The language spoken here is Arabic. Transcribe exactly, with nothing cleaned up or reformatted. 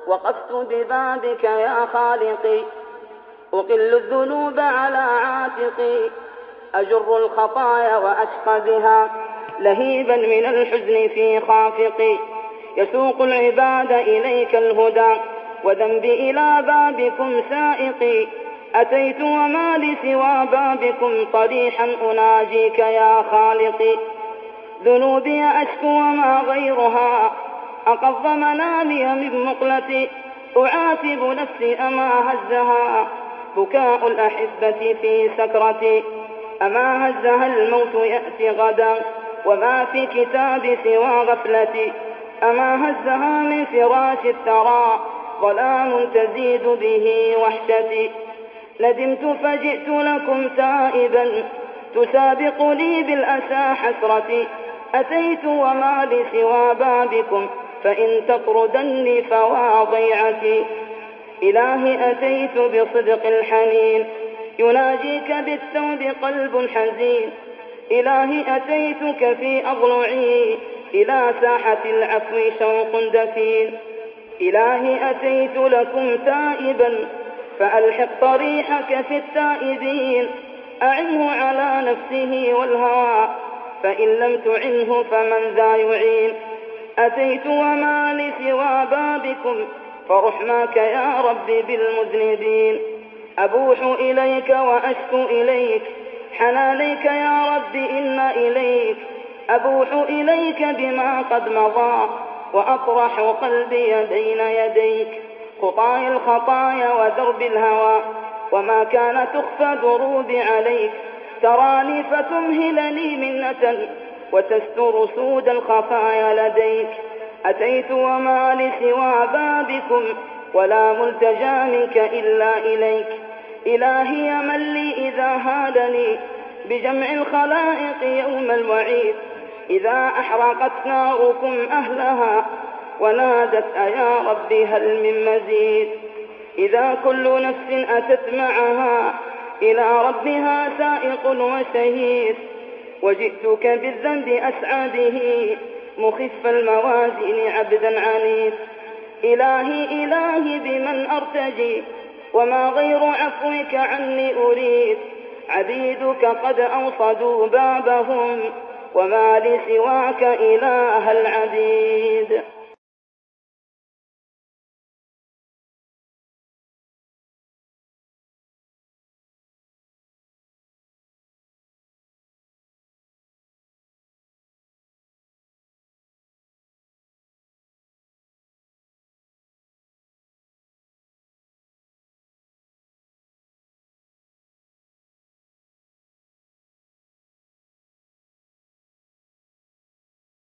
وقفت ببابك يا خالقي، أقل الذنوب على عاتقي، أجر الخطايا وأشقى بها لهيبا من الحزن في خافقي. يسوق العباد إليك الهدى وذنبي إلى بابكم سائقي، أتيت وما لي سوى بابكم طريحا أناجيك يا خالقي. ذنوبي أشكو وما غيرها أقض منامي من مقلتي، أعاتب نفسي أما هزها بكاء الأحبة في سكرتي، أما هزها الموت يأتي غدا وما في كتاب سوى غفلتي، أما هزها من فراش الثرى ظلام تزيد به وحشتي. ندمت فجئت لكم تائبا تسابقني بالأسى حسرتي، أتيت وما لي سوى بابكم فإن تطردني فوا ضيعتي. إلهي أتيت بصدق الحنين يناجيك بالتوب قلب حزين، إلهي أتيتك في أضلعي إلى ساحة العفو شوق دفين. إلهي أتيت لكم تائبا فألحق طريحك في التائبين، أعنه على نفسه والهوى فإن لم تعنه فمن ذا يعين. أتيت وما لي سوى بابكم فرحماك يا ربي بالمذنبين، أبوح إليك وأشكو إليك حنانيك يا ربي إن إليك، أبوح إليك بما قد مضى وأطرح قلبي بين يديك. خطاي الخطايا ودرب الهوى وما كان تخفى دروبي عليك، تراني فتمهلني منة وتستر سود الخفايا لديك. أتيت وما لي سوى بابكم ولا ملتجى منك إلا إليك، إلهي من لي إذا هادني بجمع الخلائق يوم الوعيد، إذا أحرقت ناركم أهلها ونادت أيا ربي هل من مزيد. إذا كل نفس أتت معها إلى ربها سائق وشهيد، وجئتك بالذنب أسعى به مخف الموازين عبدا عنيد. إلهي إلهي بمن أرتجي وما غير عفوك عني أريد، عبيدك قد أوصدوا بابهم وما لي سواك إله العبيد.